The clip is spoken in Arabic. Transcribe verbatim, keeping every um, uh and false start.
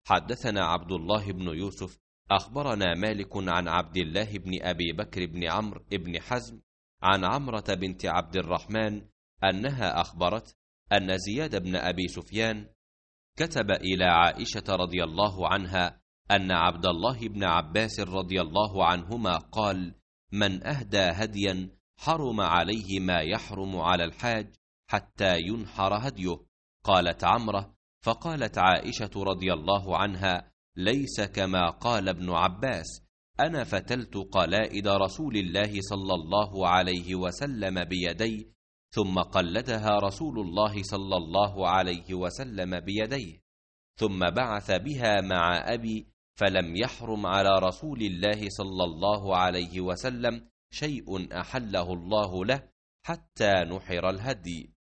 حدثنا عبد الله بن يوسف أخبرنا مالك عن عبد الله بن أبي بكر بن عمرو بن حزم عن عمرة بنت عبد الرحمن أنها أخبرت أن زياد بن أبي سفيان كتب إلى عائشة رضي الله عنها أن عبد الله بن عباس رضي الله عنهما قال: من أهدى هديا حرم عليه ما يحرم على الحاج حتى ينحر هديه. قالت عمرة: فقالت عائشة رضي الله عنها: ليس كما قال ابن عباس، أنا فتلت قلائد رسول الله صلى الله عليه وسلم بيدي، ثم قلدها رسول الله صلى الله عليه وسلم بيديه، ثم بعث بها مع أبي، فلم يحرم على رسول الله صلى الله عليه وسلم شيء أحله الله له حتى نحر الهدي.